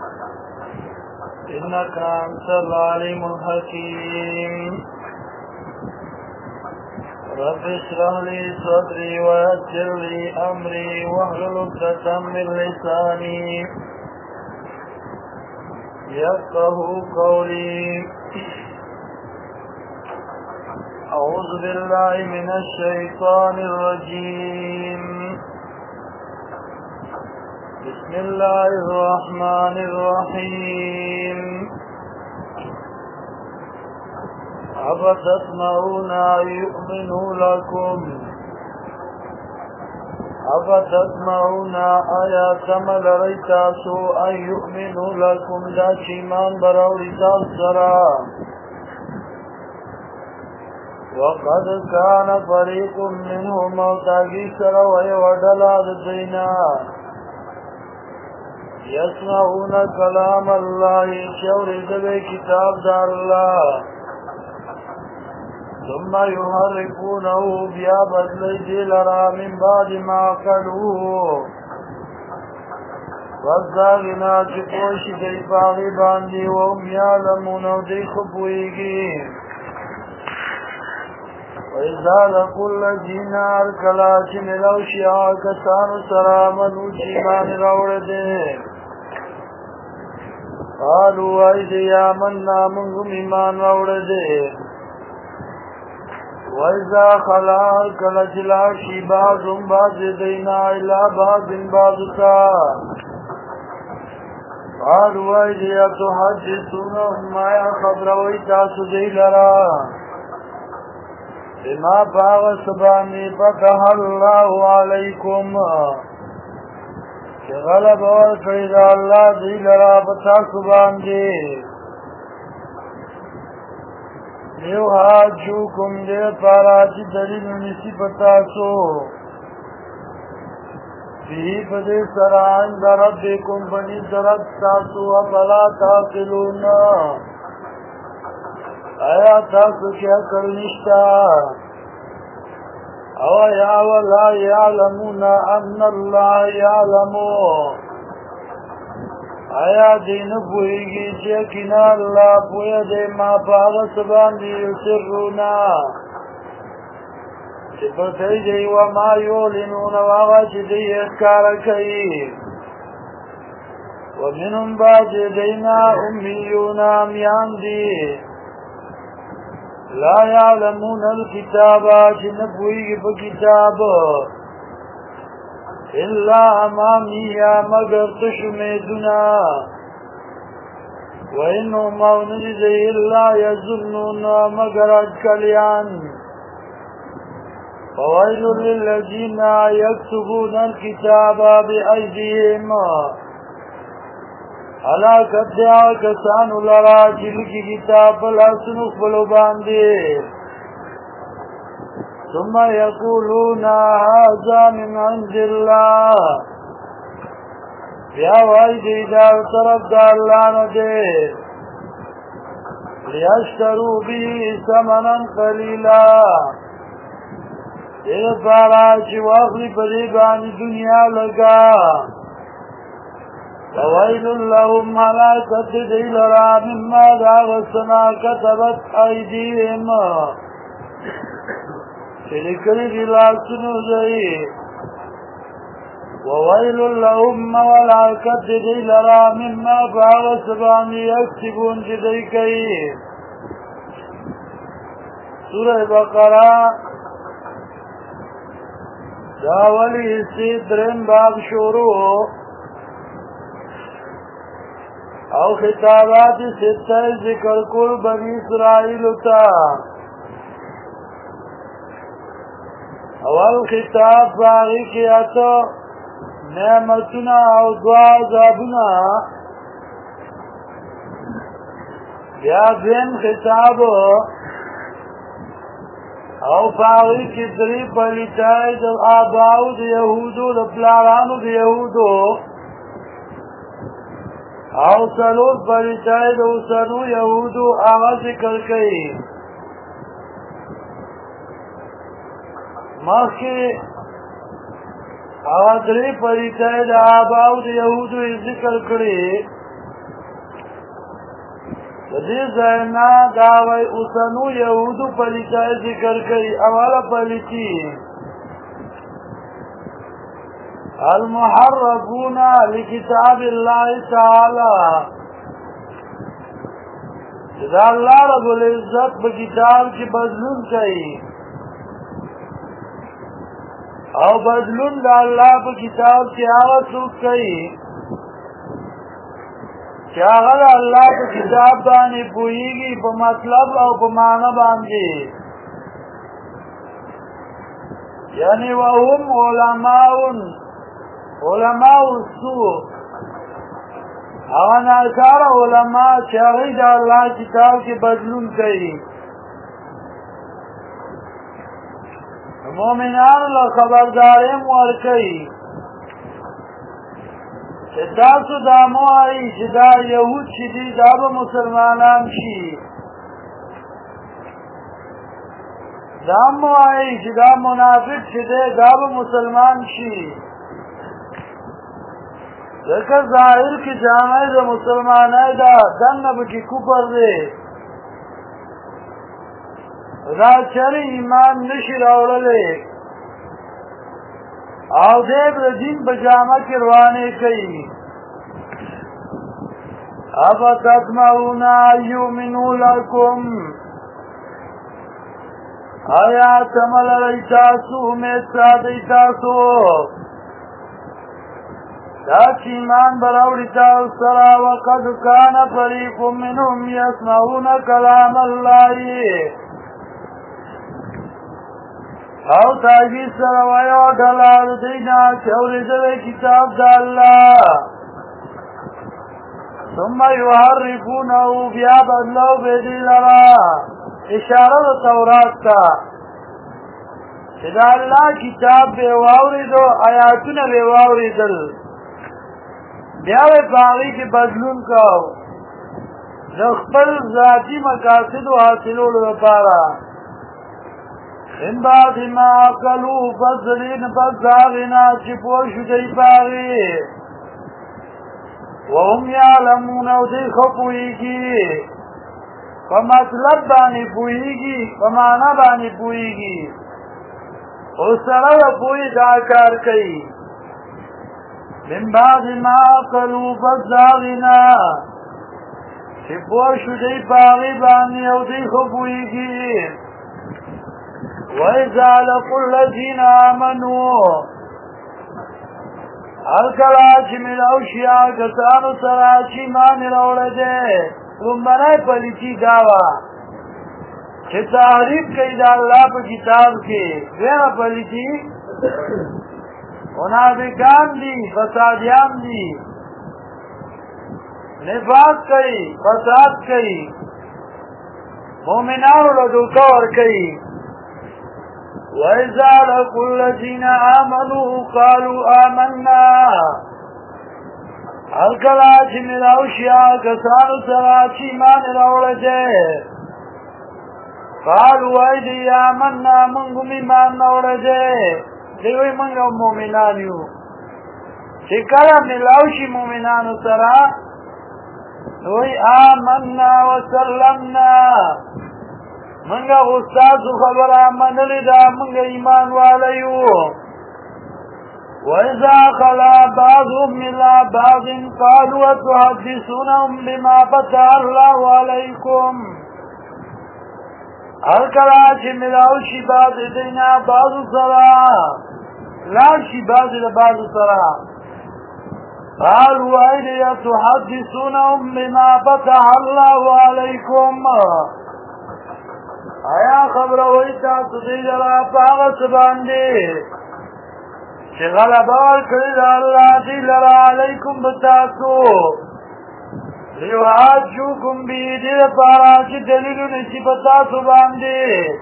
إنك أنت العليم الحكيم رب اشرح لي صدري ويسر لي أمري واحلل عقدة من لساني يفقه قولي أعوذ بالله من الشيطان الرجيم بسم الله الرحمن الرحيم أفتطمعون أن يؤمنوا لكم أفتطمعون آيات ملريتاسو أن يؤمنوا لكم دا چیمان براوریتاس سرا وقد كان فريق منهم موتاقی سرا ویوڈلا ددینا يسمعون كلام الله شور دبي كتاب دار الله ثم يحرفونه بیا بدلی دی لرا من بعد ما قلوه وزاغنا چپوش دی باغی باندی وهم یعلمون و دی خبوئیگی وَإِذَا لَقُوا الَّذِينَ أَرْكَلَا چِمِلَوْ شِعَا کسان سرامنو چیمان روڑدے قالوا ایدی آمنا منگم ایمان روڑدے وَإِذَا خَلَا کَلَجْلَا شِبَازُمْ بَازِ دَيْنَا إِلَى بَازٍ بَازُتَا قَالُوا وَإِذَا تُحَدِّثُونَهُمْ مَا خَبْرَ وَإِتَاسُ دَيْلَرَا بِمَا بَاغَ سَبَانِي فَتَحَ اللَّهُ عَلَيْكُمْ غَلَبَ وَالْقَيْدَ اللَّهُ دَيْلَرَا فَتَحَ سُبَانِي يُحَاجُّوكُمْ دے پاراتی دلیل نسی پتاسو فی پدے سرائن در ربکم بنی درد تاسو افلا تاقلون آیا تاسو کیا کرنشتا او یا ولا یعلمون ان اللہ یعلمو آیا دین پوئیگی چیکینا اللہ پویا دے ما پاغس باندی یسرونا چپتی دی وما یولنون واغا چی دی اخکارکی ومنهم باج دینا امیون امیان دی لا یعلمون الكتابا چی نپوئیگی پا کتاب إلا أمامية مگر تشميدنا وإنهم أونجزي إلا يظنون مگر أجكاليان فويل للذين يكتبون الكتاب بأيديهم ألا كدعا كسان لرا جلك كتاب لا سنخ بلوباندي ثم يقولون هذا من عند الله يا ويدي دار طرف دالان دي ليشتروا به ثمنا قليلا إذا فاراج واغلي بريبان الدنيا لقا وويل لهم هلاكة ديلرا مما داغسنا كتبت أيديهم شرکلی دی لاسنو زئی وویل لهم والعاقت دی لرا مما باغ سبانی یکسبون جدی کئی سورہ بقرہ داولی حصی درم باب شروع او خطابات ستہ ذکر کل بنی اسرائیل تا اول خطاب باغی کیا تو نعمتنا او دعا عذابنا بیا دین خطاب او باغی کی دری پلیتای دو آباو دو یهودو دو پلارانو دو یهودو او سلور پلیتای دو سنو یهودو آغا ذکر کئی مخی آدری پریتای دا آباو دا یهودو ذکر کری دې ځاینا دا وای اوسنو یهودو پلیتای ذکر کوي اوله پلیتی المحرفون لکتاب الله تعالی دا الله رب العزت په کتاب کې بدلون کوي او بدلون دا الله په کتاب کې هغه څوک کوي چې هغه الله په کتاب باندې پوهیږي په مطلب او په معنا باندې یعنی وهم علماء السوء هغه ناکار علماء چې هغه د الله کتاب کې بدلون کوي مومنانو له خبرداري ورکوي چې تاسو دا مو وایي چې دا یهود چې دي دا به مسلمانان شي دا مو وایي چې دا منافق چې دی دا به مسلمان شي ځکه ظاهر کې جامع د مسلمانای دا دنه به کې کفر دی دا چری ایمان نشي راوړلی او دې د دین په جامه کې روانې کوي افتطمعون ان یؤمنوا لکم آیا تمل لرئ تاسو امید ساتئ تاسو دا چې ایمان به راوړي تاسو سره وقد کان فریق منهم یسمعون کلام الله او تاجی سره وایو ډله د دینا چې اورېدلی کتاب د الله ثم یحرفونه بیا بدلو به دې لره اشاره د تورات ته چې د الله کتاب به واورېدو آیاتونه به واورېدل بیا به په هغې کې بدلون کوو د خپل ذاتي مقاصدو حاصلولو لپاره من بعد ما عقلوا فضلین پس داغینا چی پوشو دی پاغی وهم یعلمون او دی خپویگی پا مطلب بانی پویگی پا معنی بانی پویگی او سرد پوی داکار کئی من بعد ما عقلوا فس داغینا چی پوشو دی پاغی بانی او دی خپویگی وَإِذَا لَقُوا الَّذِينَ آمَنُوا الکلا چې ملاو شي کسانو سره چې ایمان راوړی دی لومړنۍ پلیتي دا وه چې تحریف کوي د الله په کتاب کې دویمه پلیتي منافقان دي فسادیان دي نفاق کوي فساد کوي مؤمنانو له دوکه ورکوي وَإِذَا لَقُوا الَّذِينَ آمَنُوا قَالُوا آمَنَّا الکلا چې ملاو شي کسانو سره چې ایمان راوړی دی قالوا وایي دی آمنا موږ هم ایمان راوړی دی دوی وایي موږ هم مؤمنان یو چې کله ملاو شي مؤمنانو سره وایي آمنا وسلمنا منگا غستاسو خبره منلی دا منگا ایمان والیو وَإِذَا خَلَا بَعْضُهُمْ إِلَى بَعْضٍ قَالُوا أَتُحَدِّثُونَهُمْ بِمَا فَتَحَ اللَّهُ عَلَيْكُمْ الکلا چې ملاو شي بعض دینا بعضو سره لاړ شي بعض د بعضو سره قالوا أَيْدِي أَتُحَدِّثُونَهُمْ بِمَا فَتَحَ اللَّهُ عَلَيْكُمْ آیا خبر وای تاسو دې لرا پاغه سباندې چې غلبه ورکړي د الله دې لرا علیکم بتاسو لیوحاجوکم بی دې لپاره چې دلیلونه چې بتاسو باندې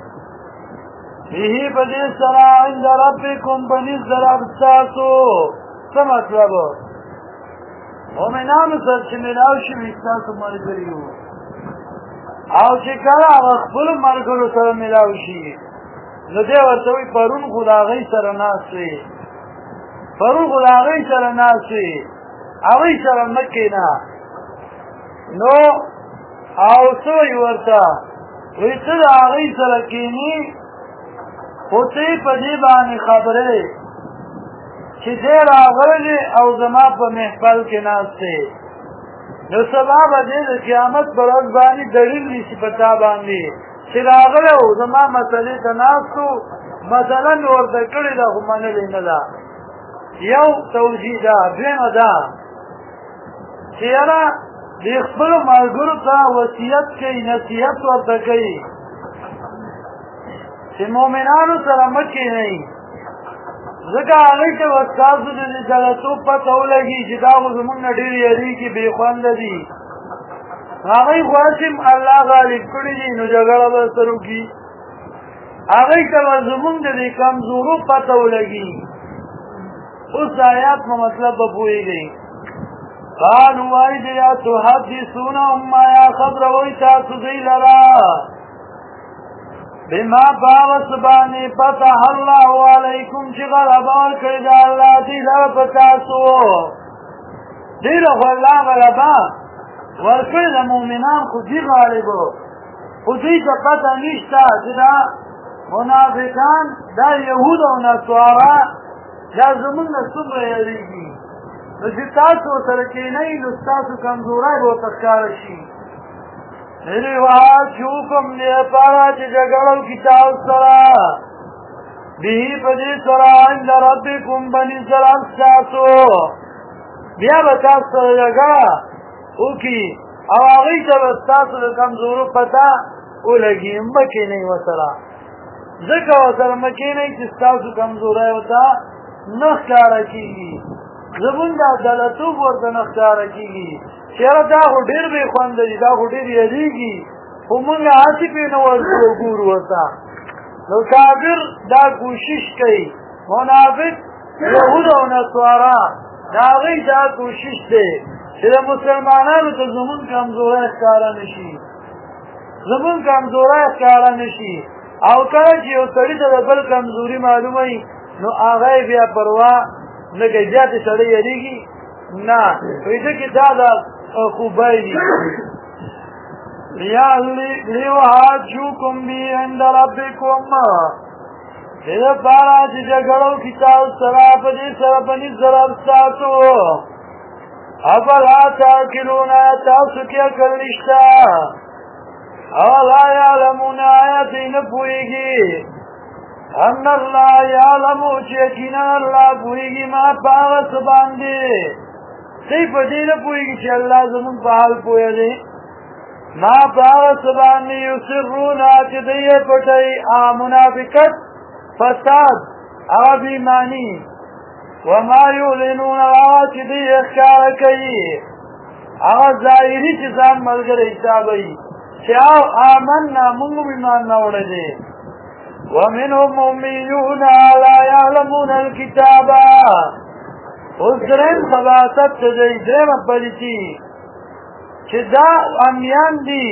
به په دې سره عند ربکم بني زراب تاسو څه مطلب مؤمنانو سره چې ملاو شي تاسو ملګری یو او چې کله خپل مرګرو سره ملاو شي نو دی ورته وي پرون خو د هغې سره ناست وي پرون خو د هغې سره ناست وي هغې سره مه کښېنه نو او سوی ورته وی ته د هغې سره کښېني خو ته یې په دې باندې خبرې چې دی راغلی دی او زما په محفل کې ناست دی نو سبا به دی د قیامت په ورځ باندې دلیل نیسي په تا باندې چې راغلی او زما مسلې ته ناست و مسله مې ورته کړې ده خو منلې نه ده یو توجیه ده دویمه ده چې یاره دې خپلو ملګرو ته وصیت کوي نصیحت ورته کوي چې مؤمنانو سره مه کښېنئ ځکه هغوی ته به ستاسو د دې غلطو پته ولګي چې دا خو زمونږ نه ډېر یېرېږي بې خونده دي هغوی خو هسې الله غالب کړي دي نو جګړه به سره وکړي هغوی ته به زمونږ د دې کمزورو پته ولګي اوس د آیات په مطلب به پوهېږئ قالوا وایي یا تحدثونهم ما یا خبروئ تاسو دوی لره بما باغس باندې فتح الله علیکم چې غلبه ورکړې ده الله دې لره په تاسو ډېره خو الله غلبه ورکړې ده مؤمنان خو دې غالب خو دوی ته پته نشته چې دا منافقان دا یهود او نصارا دا زمونږ نه څومره یېرېږي نو چې تاسو ورسره کښېنئ نو ستاسو کمزوری به ورته ښکاره شي رواجوکم دې پاره چې جګړه وکړي تاسو سره به په دې سره عند ربکم بني سلام ستاسو بیا به تاسو سره جګړه وکړي او هغوی ته به ستاسو د کمزورو پته ولګي مه کښېنئ ورسره ځکه ورسره مه کښېنئ چې ستاسو کمزوری ورته نه ښکاره کېږي زمونږ دا غلطوب ورته نه ښکاره کېږي چې یاره دا خو ډېر بې خونده دي دا خو ډېر یېرېږي خو مونږ هسې پرې نه وګورو ورته نو کافر دا کوشش کوي منافق یهود او نصارا د هغوی دا کوشش دی چې د مسلمانانو ته زمونږ کمزوری ښکاره نه شي زمونږ کمزوری ښکاره نه شي او کله چې یو سړي ته د بل کمزوري معلومه وي نو هغه یې بیا پروا نه کوي زیاتې سړی یېرېږي نه وایي ځکه دا د خوبی دي لیوحاجوکم بی عند ربکم دې دپاره چې جګړه وکړي تاسو سره په دې سره په نس د رب ستاسو افلا تعقلون تاسو کې عقل نشته اولا یعلمون آیا دوی نه پوهېږي ان الله یعلم چې یقینا الله پوهېږي ما په هغه څه باندې دوی په دې نه پوهېږي چې الله زمونږ په حال پوهه دی ما په هغه څه باندې یسرون چې دوی یې پټوي منافقت فساد هغه بېایماني وما یعلنون هغه چې دوی یې ښکاره کوي هغه ظاهري چې ځان ملګری حسابوي چې آمنا مونږ ایمان راوړی دی ومنهم امیون لا یعلمون الکتاب اوس درېم خباثت ته دی درېمه پلیتي چې دا امیان دي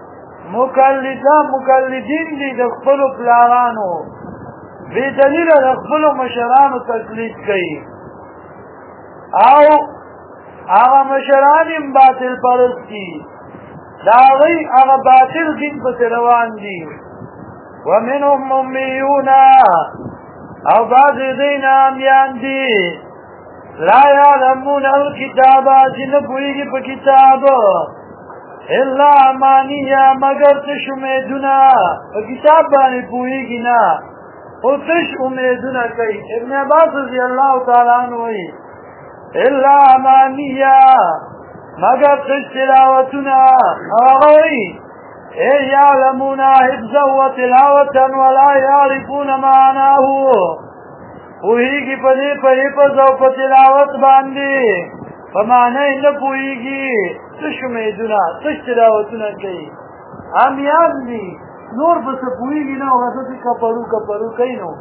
مقلدین دي د خپلو پلارانو بې دلیله د خپلو مشرانو تقلید کوي او هغه مشران هم باطل پرست دي د هغوی هغه باطل دین پسې روان دي ومنهم امیون او بعضې دوی نه امیان دي لا یعلمون الکتاب چې نه پوهېږي په کتاب الا امانیه مګر تش امیدونه په کتاب باندې پوهېږي نه خو تش امیدونه کوي ابن عباس رضی الله تعالی عنه وایي الا امانیه مگر تش تلاوتونه هغه وایي یعلمون حفظا وتلاوة ولا یعرفون معناه پوهېږي په دې په حفظ او په تلاوت باندې په معنی نه پوهېږي تش امیدونه تش تلاوتونه کوي امیان دي نور به څه پوهېږي نه هغه داسې کپړو کوي نو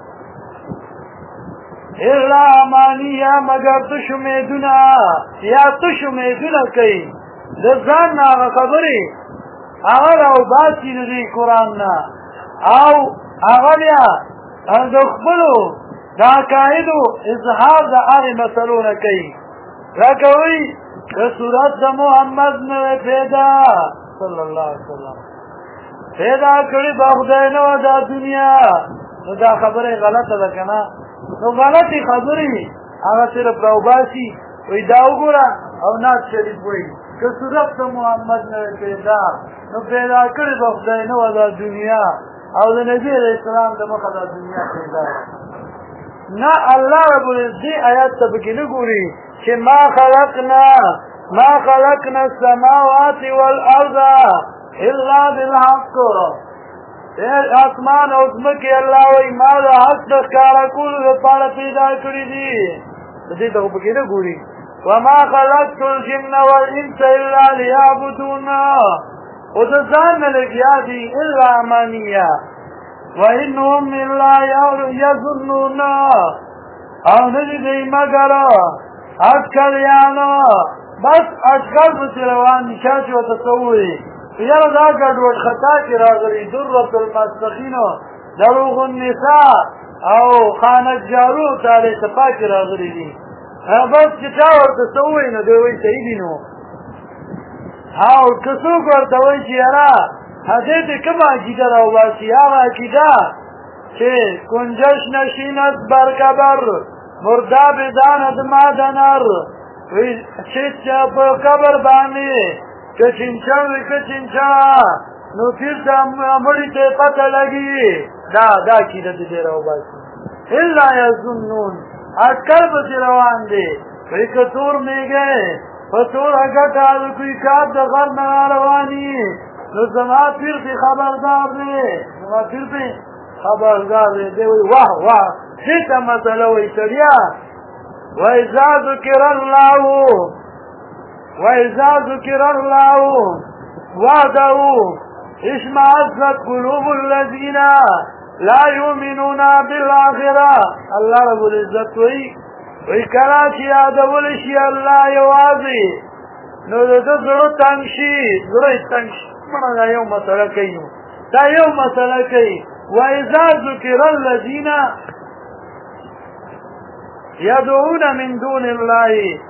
الا امانیه مګر تش امیدونه یا تش امیدونه کوي د ځان نه هغه خبرې هغه راوباسي د دې قرآن نه او هغه بیا د خپلو د عقایدو اظهار د هغې مسلو نه کوي لکه وایي د صورت د محمد نوې پیدا صلی الله علیه وسلم پیدا کړی په خدای نو دا دنیا نو دا خبره غلطه ده کنه نو غلطی خبرې هغه صرف راوباسي وی دا وګوره او ناز شریف وی که صورت د محمد نه پیدا نو پیدا کړی په خدای نو دا دنیا او د نبی علیہ السلام د مخه دا دنیا پیدا نه الله رب العزت آیات ته بګی نه ګوري چې ما خلقنا السماوات والارض الا بالحق اسمان او ځمکه الله وی ما د حق د کار کولو لپاره پیدا کړی دي دې ته بګی نه ګوري وما خلقت الجن والانس الا ليعبدون وذان لقيادي الا امانيه وانهم الا يظنون او ندي مگر اکل یانو بس اکل بسروان نشاچ و تصوری یاره دا گڑوٹ خطا کی راغلی دررت المسبخین دروغ النساء او خانت جارو تالی سپا کی راغلی دی بس چچا ورطا سوئی نو دوی سیدی نو او کسوک ورطا وی چی یرا حضرت کم عقیده رو باسی آغا عقیده چه کنجش نشینت برکبر مرداب داند مادنر چه پا کبر بانی کچنچن وی کچنچن نو پیر تا مڑی تے پتہ لگی دا عقیده دی رو باسی الا یظنون اٹکل بسی روان دے وی کتور میں گئے فتور اگت آدھو کوئی کاب دا غر نگا روانی نو زما پیر پی خبردار دے زما پیر پی خبردار دے وی واہ واہ دیتا مسئلہ وی سریا وَإِذَا ذُكِرَ اللَّهُ وَحْدَهُ اشْمَأَزَّتْ قُلُوبُ الَّذِينَ لَا يُؤْمِنُونَ بِالْآخِرَةِ اللہ رب العزت وی کراچی یادول شی اللہ یوازی نو دو زرو تنگشی منا دا یو مسئلہ کئی نو دا یو مسئلہ کئی وَإِذَا ذُكِرَ الَّذِينَ یدعون من دون اللہ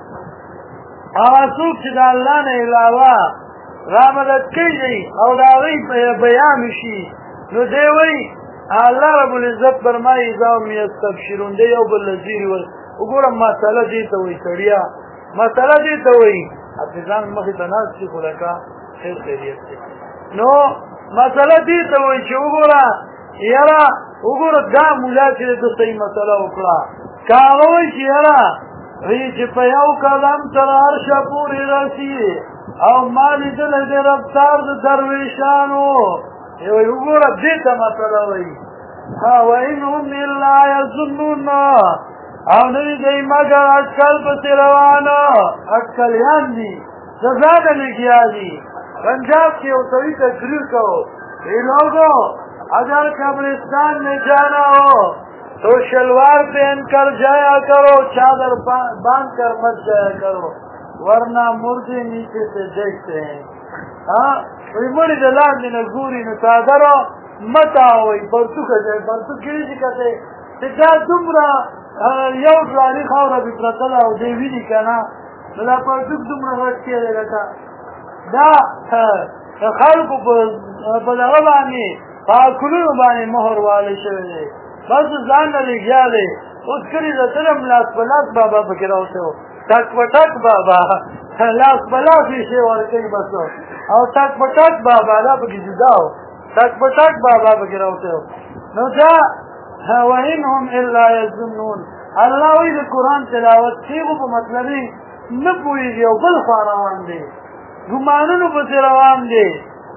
آسوک چی دا اللہ نے علاوہ رامدت کئی دی او دا غیب بیان شی نو دیوئی اللہ رب العزت برمائی ازاو میستبشرون دی یو بلزیری وی اگورم مسئلہ دیتا ہوئی سڑیا مسئلہ دیتا ہوئی حفظان مخی تناز سی خلقا خیر خیریت سی نو مسئلہ دیتا ہوئی چی اگورا یرا اگورا دا مولا چی دیتا صحیح مسئلہ اکڑا کاغوی چی یرا چی پیو کلم تر عرش پوری رسی او مالی دل دی رفتار درویشانو یوی اگورا دیتا مسئلہ ہوئی وَإِنْهُمْ إِلَّا يَظُنُّونَ او نوی دی مگر اٹکل پسی روانو اٹکلیان دی سزا لگیا دی پنجاب کی اوتوی تقریر کرو ای لوگو اگر قبرستان میں جانا ہو تو شلوار پہن کر جایا کرو چادر باندھ کر مت جایا کرو ورنہ مردے نیچے سے دیکھتے ہیں وی مری دلان دی نگوری نتادرو مت آوئی برتو کجائے برتو کیلی جی کتے تکا دمرا یو ډلالي خاوره به پرتله او دی ویني که نه نو دا پرتوک دومره غټ کېدی لکه دا خلکو په دغه باندې په عقلونو باندې مهر والی شوی دی بس ځان نه لګیا دی اوس کلي د تلم لاس په لاس بابا پکې راوتی و ټک په ټک بابا لاس په لاس یې شی ورکوي بس او ټک په ټک بابا دا پکې جدا و ټک په ټک بابا پکې راوتی و نو دا وَإِنْهُمْ إِلَّا يَظُنُّونَ اللہ وی دا قرآن تلاوت سیغو پا مطلبی نپویگی او بل خوا روان دے گمانونو پسی روان دے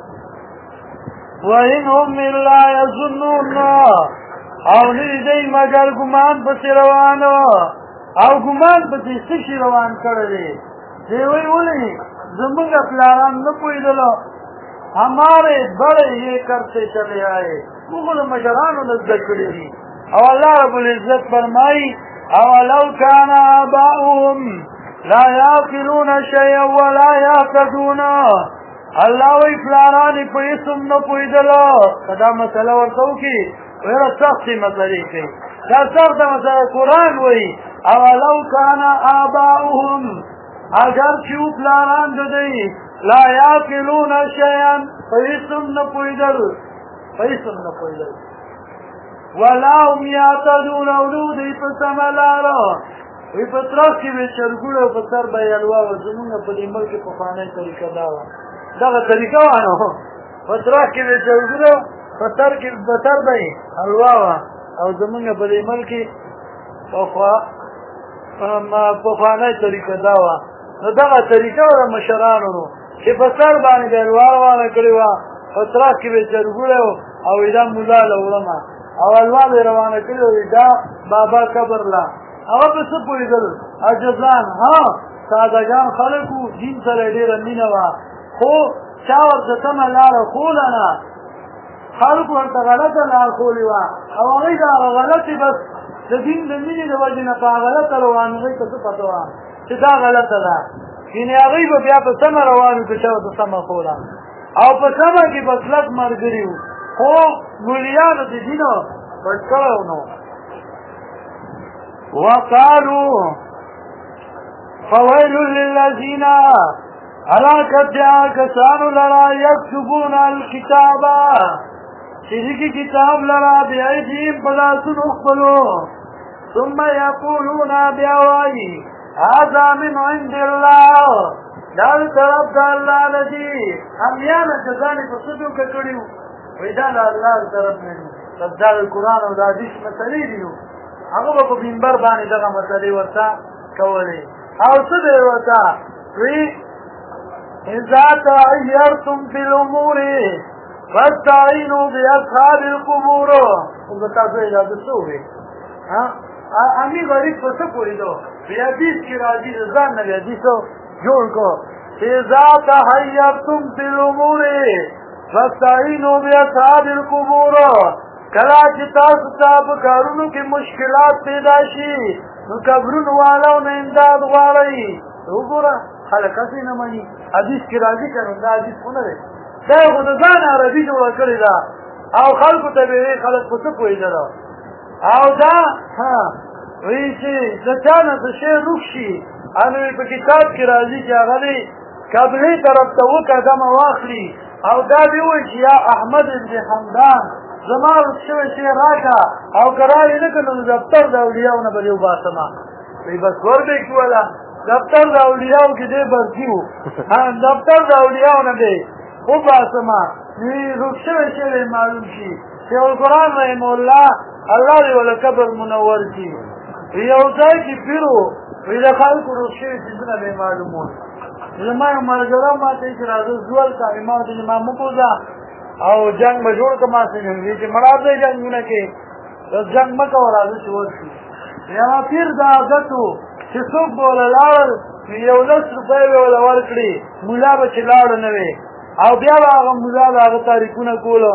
وَإِنْهُمْ إِلَّا يَظُنُّونَ او ندی دی مگر گمان پسی روانو او گمان پسی سشی روان کردے دیوی ولی زمانگ پلاران نپویدلو ہمارے بڑے یہ کرتے چلے آئے مغل مشرانو نزدکڑی دی او اللہ رب العزت فرمائی اولو کان آباؤهم لا یاقلون شیئا ولا یاقدون اللہ وی فلارانی پیسم نپویدلو دا مسئلہ ورطو کی ویرا سختی مسئلے کی دا سخت مسئلہ قرآن وی اولو کان آباؤهم اگر چیو فلاران دو دی لا یاکلون شیئا فیسم نپویدل ولا هم یعتدون اولو دی پسملارا وی پتراس کی بے چرگوڑ و پسر بای الوا و زمونگا پا دی ملک پخانای طریقہ داوا داغا طریقہ وانو پتراس کی بے چرگوڑ و پسر بای الوا و زمونگا پا دی ملک پخانای طریقہ داوا نو داغا طریقہ و مشرانو نو چه پسر بانی بای الوا وانا کریوا پتراس کی بے چرگوڑ او ایدا مولا لولما او الوا بی روانه کریو ایدا بابا کبر لا او پس پویدل عجزان ها سادگان خلقو دین سره ډیره مینه وا خو چا ورته سمه لاره ښولنه خلق ورته غلطه لاره ښولې وه او هغوی د هغه غلطې بس د دین د مینې د وجې نه په غلطه روان هغوی ته څه پته وه چې دا غلطه ده یعنې هغوی به بیا په سمه روان وي که چا ورته سمه ښوله او په سمه کې به کلک ملګري وو خو مولیانو د دینو پټ کړی نو وقالوا فويل للذين هلاكت كسانو لرا يكتبون الكتاب شريك كتاب لرا بأيديهم بلاسون اخبلوا ثم يقولون بأواي هذا من عند الله دار طرف دا الله لدي هميانا جزاني فصدو كتريو وإذا الله طرف منه تبدال القرآن و دا حدیث مسئلې دیو هغه په منبر باندې دغه مسئلې ورته کولې او څه دی ورته وی اذا تعيرتم في الامور فاستعينوا باصحاب القبور وبتاسو اجازه شوې ها امي غریب په څه پوری دو بیا حدیث کې راځي ځان نه حدیثو جوړ کو اذا تعيرتم في الامور فاستعينوا باصحاب القبور کلا چې تاسو ته په کارونو کې مشکلات پیدا شي نو قبرونو والاو نه امداد غواړئ وګوره خلک هسې نه مني حدیث کې راځي که نو دا حدیث خو نه دی دا یې خو د ځان عربي جوړه کړې ده او خلکو ته به وایي خلک په څه پوهېدله او دا وایي چې د چا نه څه شی روک شي نو په کتاب کې راځي چې هغه دی قبلې طرف ته وقدمه واخلي او دا دې وایي چې یا احمد بن حمدان زما شوی شی راکا او قرار نه کړو دفتر د اولیاءو نه بریو باسما وی بس ور به کولا دفتر د اولیاءو کې دې برکیو ها دفتر د اولیاءو نه دی او باسما وی روښه شی معلوم شي چې القرآن رحم الله الله دې ول قبر منور شي یو ځای کې پیرو وی د خلکو روښه چې نه معلومون زما مرګرا ما ته چې راځو ځول کا امام دې ما مکوزا او جنگ مجور کما سنگی ہوئی کہ مراد جنگونه کې جنگ مکو راځي چې ورشي یا پیر دا عادتو چې څوک بوله لاړ یو 10 روپۍ ولا ورکړي مولا به چې لاړ نه وي او بیا هغه مولا هغه تاریخونه کولو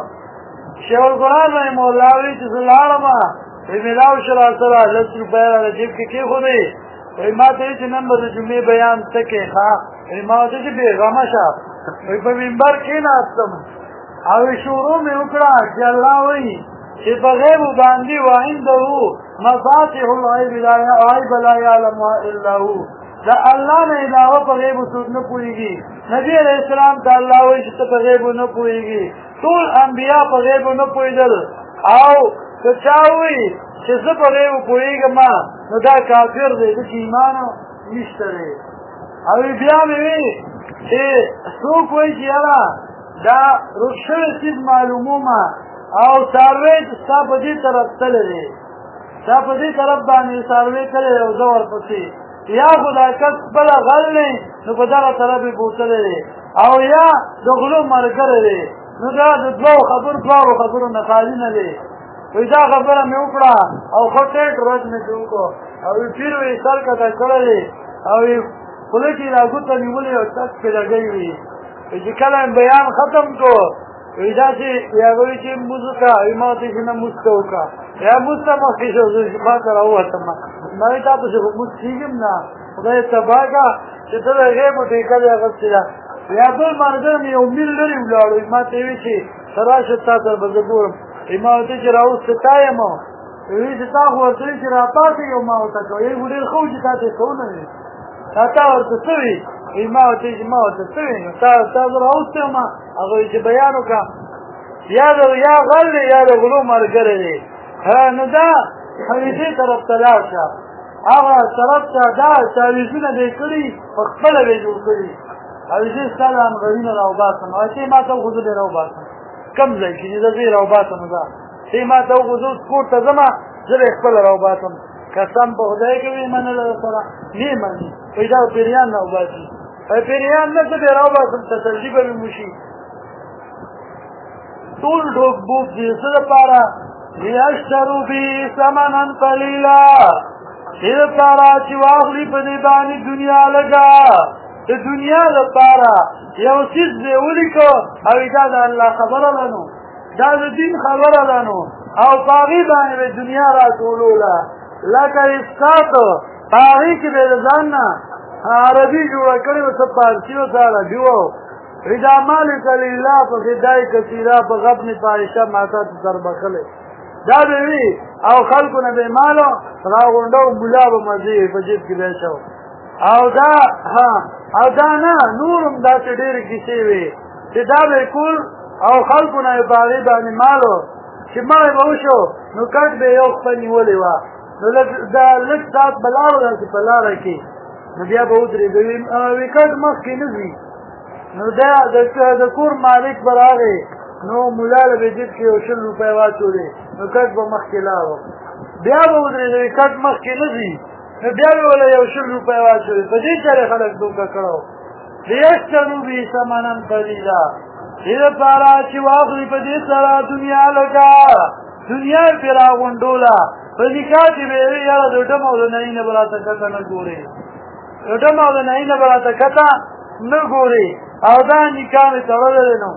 شیخ القرآن رحم الله وی چې لاړم وی ملاو شرا سره 10 روپۍ را جیب کې کېښودې وی ما ته چې نن به د جمعې بیان تکې ښه وی ما ته چې بېغمه شه وی په منبر کېناستم او شروع میں اکڑا کہ اللہ وی کہ بغیب باندی وعنده مفاتح الغیب لا یعلمها الا هو دا اللہ نے علاوہ بغیب سود نہ پوئیگی نبی علیہ السلام تا اللہ وی کہ بغیب نہ پوئیگی طول انبیاء بغیب نہ پوئیدل او کچاوی کہ سب بغیب پوئیگا ما نو دا کافر دے دکی ایمانو نشترے او بیا میں وی کہ سوک وی چیارا دا رخصه سید معلوموما او ساروی ستا په دې طرف تللی دی ستا په دې طرف باندې ساروی تللی او زه ورپسې یا خو دا کس بله غل دی نو په دغه طرف یې بوتلی دی او یا د غلو ملګری دی نو دا د دواړو خبرو نه خالي نه دی وایي دا خبره مې وکړه او ښه ټیټ رد مې ترې وکړو او پیر وایي سر کته کړی او خوله کې یې راګوته نیولې او ټک پرې لګی وي چې کله بیان ختم کو وی داسې هغه وایي چې مونځ وکړه وایي ما ورته چې نه مونځ ته وکړه یا مونځ ته مخکې شو زه ما ته راووتم ما وایي تا پسې خو مونځ کېږم نه خدای تباه کړه چې ته د غیبو ټیکه دې اخیستې ده یا بل ملګری مې یو میل لرې ولاړو ما ته یې وایي چې ته راشه تا سره به زه ګورم ما ورته چې راوسته تا یم وایي چې تا خو ورته وایي چې راپاڅېږه ما ورته کړه وایي خو ډېر ښه و چې تا ته ښه ونه وي تا ورته څه وي ما ورته څه وینو تاسو راوستو ما هغه چې بیان وکړه یا غل یا د غلو مرګره دی نو دا حدیثي طرف ته لاړ شه هغه طرف ته دا تعویضونه دی کړي په خپله به جوړ کړي حدیثي ستا د همغږي نه راوباسم چې ما ته وخوځو دی راوباسم کم ځای کې زه زه راوباسم دا چې ما ته وخوځو کور ته ځمه زه به خپله راوباسم قسم په خدای کې وي منله سره نه مني وایي دا پیریان راوباسي پیریان نه څه به راوباسم تسلي به مې وشي ټول ډوک بوک دې څه دپاره لیشترو بی ثمنا قلیلا دې دپاره چې واخلي په دې باندې دنیا لګا د دنیا لپاره یو څیز دې ولیکو او دا د الله خبره ده نو دا د دین خبره ده نو او په هغې باندې به دنیا راټولوله لکه اسقاط په هغې کې به د ځان نه عربي جوړه کړې وه څه فارسي وه څه عربي وه اذا مالک لله په فدای کثیره په غبن فاحشه ماته سر بخله دا به وي او خلکو نه به مالو راغونډو مولا به مزي په جیب کې به شو او دا نه نورم داسې ډېرې کیسې وي چې دا به کول او خلکو نه په هغې باندې مالو چې مړی به وشو نو کټ به یو خپه نیولې وه نو دا لږ ساعت به لاړو داسې په لاره کې نو بیا به ودرېږي وي کټ مخکې نه ځي نو دا د کور مالک به راغی نو مولا له به جیب کې یو 100 روپۍ واچولې نو کټ به مخکې لاړو بیا به ودرېږي کټ مخکې نه ځي نو بیا به وله یو 100 روپۍ واچولې په دې چارې خلک دوکه کړو لیشترو بی ثمنا قلیلا دې دپاره چې واخلي په دې سره دنیا لګا دنیا پرې راغونډوله په نکاح کې به یې وي یاره د ډم او د نهي نه به راته کته نه ګورې د ډم او د نهي نه به راته کته نه ګورې او دا نکاح مې تړلی نو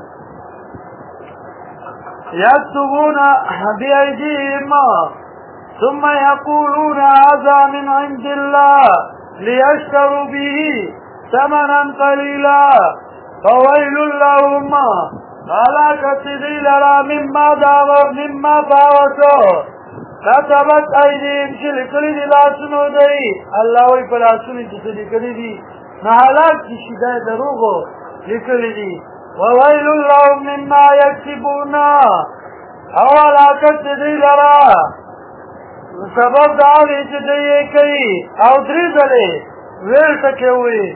یکتبون بأیدیهم ثم یقولون هذا من عند الله لیشتروا به ثمنا قلیلا فویل لهم هلاکت دی لرا مما باوتو کتبت ایدیهم چې لیکلي دي لاسونو دی الله وایي په لاسونو چې څه لیکلي دي نه هلاک چې شي دا دروغو لیکلي دي وویل لهم مما یکسبون او هلاکت دی لرا سبب د هغې چې دی یې کوي او 3 ځلې ویل ټکې ووایي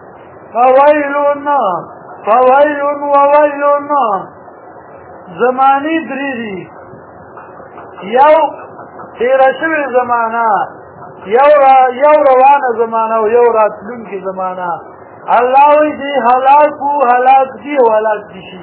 فویلون وویلون زمانی 3 دي یو تیره شوې زمانه یو روانه زمانه او یو راتلونکې زمانه الله وایي دې هلاک دي او هلاک دي شي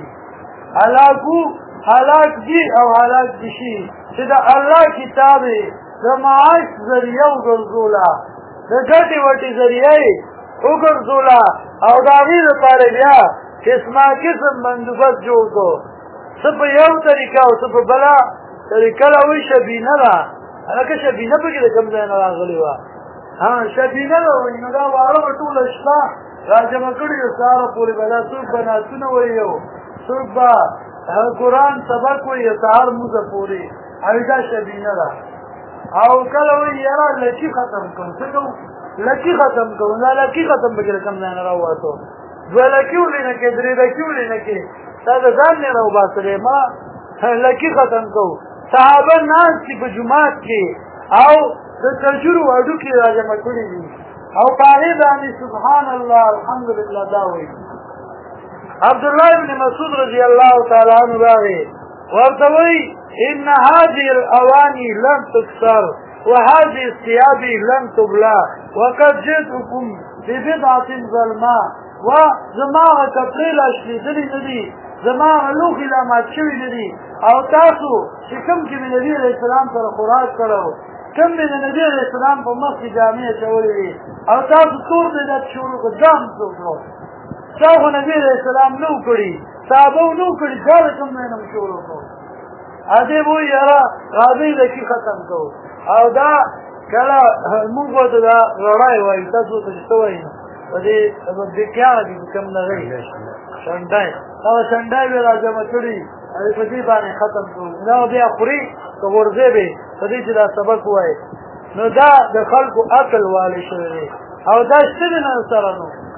هلاک دي او هلاک دي شي چې د الله کتاب یې د معاش ذریعه وګرځوله د ګټې وټې ذریعه یې وګرځوله او د هغې دپاره بیا قسمه قسم بندوبست جوړ کړو څه په یو طریقه او څه په بله طریقه له وایي شبینه ده هلکه شبینه پکې د کوم ځای نه راغلې وه شبینه ده وایي نو دا واړه به ټوله شپه راجمع کړي یو سهاره پورې به دا څوک به نعتونه وایي او څوک به قرآن سبق وایي سهار موزه پورې او دا شبینه ده او کله وایي یاره لکي ختم کړو څه کوو لکي ختم کړو دا لکي ختم پکې د کوم ځای نه راووتو 2 لکي ولې نه کې 3 لکي ولې نه کې دا د ځان نه راوباسلې ما لکي ختم کوو صحابه ناست دي په جومات کې او د کجورو هډوکي راجمع کړي دي او په هغې باندې سبحان الله الحمدلله دا وایي عبدالله بن مسعود رضی الله تعالی عنه راغی ورته وایي ان هذه الاواني لم تكسر وهذه الثياب لم تبلى وقد جئتكم ببضعة ظلماء وزما کپړې لا شلېدلې نه دي زما لوښي لا مات شوي نه دي او تاسو چې کوم چې مې نبي علیه السلام سره خوراک کړی و کوم مې د نبي علیه السلام په مخ کې جامې اچولې وې او تاسو تور دې دا شروع کړو ځان څوک نو تا خو نبي علیه السلام نه و کړي صحابه و نه و کړي دا د کوم ځای نه مو شروع کړو ادې به وایي یاره راځئ لکي ختم کوو او دا کله موږ ورته دا رڼای وایو تاسو ورته چې څه وایي په دې بېکیانه کې کوم نه غړي شنډای هغه شنډای به راجمع کړي په دې باندې ختم کړو دا بیا خوري که ورځې به په دې چې دا سبق وایي نو دا د خلکو عقل والی شوی دی او دا شته دی نه سره نو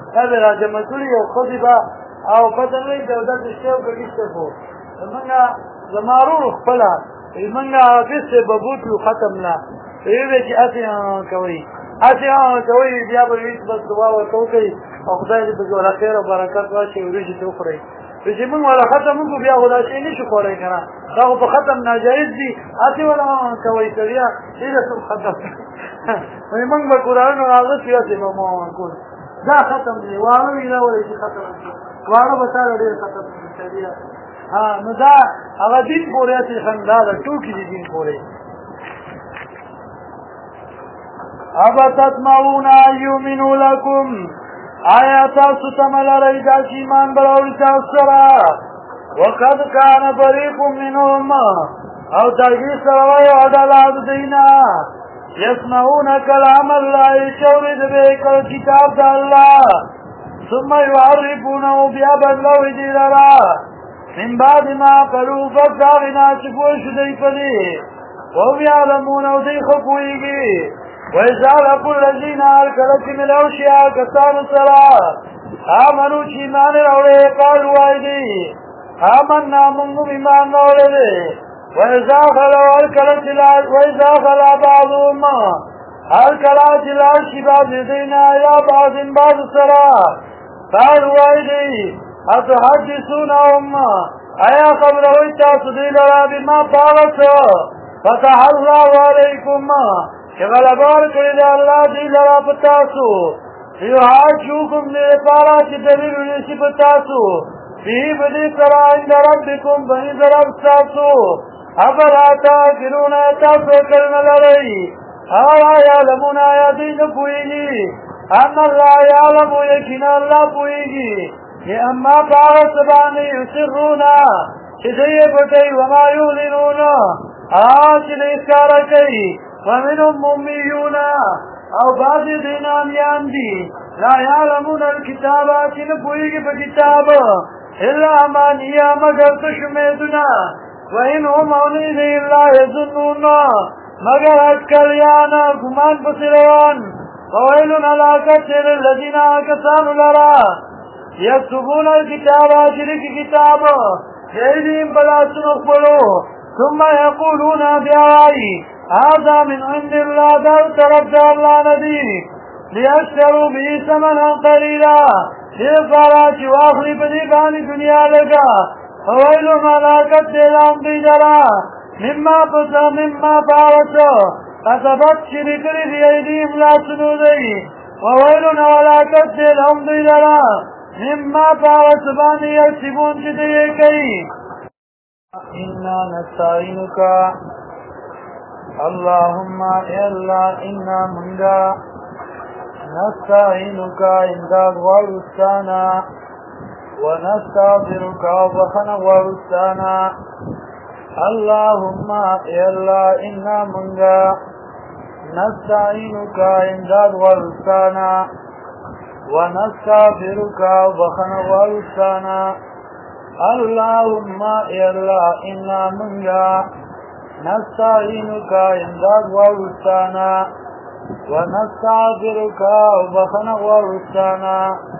هذا راجمه کړي او خدي با او بدن وی دولت شته او کېسته وو زمونږه زمارو خپل زمونږه کېسته ببوت ختم نه وی چې اته کوي بیا به هیڅ بس دعا ورته کوي او خدای دې په جوړه خیر او برکت واچي ورېږي ته خوري چې موږ ولا ختم موږ بیا خدای شي نشو کولای کنه دا په ختم ناجایز دي اته ولا کوي تریا دې ته ختم وای موږ به قرآن او هغه سیاسي نو مو کوو دا ختم دی واره ویلا ولې چې ختم واره به تاسو ډېر ختم دي نو دا هغه دین پورې چې څنګه دا ټوکی دي دین پورې ابتطمعون يؤمنوا لكم آیات ستمل رئیدا شیمان براوی تاثرا وقد كان فريق منهم او ترگی سروی عدلات دینا يسمعون كلام الله شورد بك الكتاب دا الله ثم يعرفونه بيابدلو ديرا من بعد ما قالوا فقداغنا شفوش دي فدي وهم يعلمون ودي خفويقي وإذا لقوا الذين أركلت من الأوشياء كسان الصلاة آمنوا شيمان الأولي قالوا أيدي آمنا منه بما نولده وإذا خلوا وإذا خلا بعضهم أركلت الأرش بعض دينا إلى بعض الصلاة قالوا أيدي أتحدثونهم أيا قبلوا التاسدين لا بما طالتوا فتح الله عليكم کہ غلبار کرده اللہ دی لرا پتاسو یحاجوکم میرے پارا چی دلیل انیسی پتاسو فی بدی سرا عند ربکم بنی ضرب ساسو افلا تاکرون تاسو کرن لرئی آیا یعلمون آیا دین پوئیگی ان اللہ یعلم یکن اللہ پوئیگی یہ اما پارا سبانی یسرونا چی دی پتی وما یولنون چی دی اسکارا کئی ومنهم أميون أو بعض دينان ياندي لا يعلمون الكتابات نبويك بكتاب إلا أمانيا مگر تشميدنا وإنهم أولين إلا يظنون مگر أتكاليانا كمان بصروان وويل على كثير الذين كسانوا لرا يكتبون الكتابات لك كتاب بأيديهم بلا سنقبلوا ثم يقولون بأوائي هذا من عند الله دار طرف الله ندی لیشتروا به ثمنا قلیلا لفراش واخلی بدی بانی دنیا لگا وویل ملاکت دیلام دیجرا مما بارسو قصبت شرکری دیدیم لا سنودی وویل ملاکت دیلام دیجرا مما بارس بانی یکسبون چدیه کئی انا نستعینک اللهم إلا إنا منغا نستعينك إمداد ورستانا ونستغفرك وبخنا ورستانا اللهم إلا إنا منغا نستعينك إمداد ورستانا ونستغفرك وبخنا ورستانا اللهم إلا إنا منغا نستعينك إمداد ورستانا ونستغفرك وبخنا ورستانا